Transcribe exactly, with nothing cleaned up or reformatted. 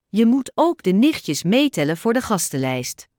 Je moet ook de nichtjes meetellen voor de gastenlijst.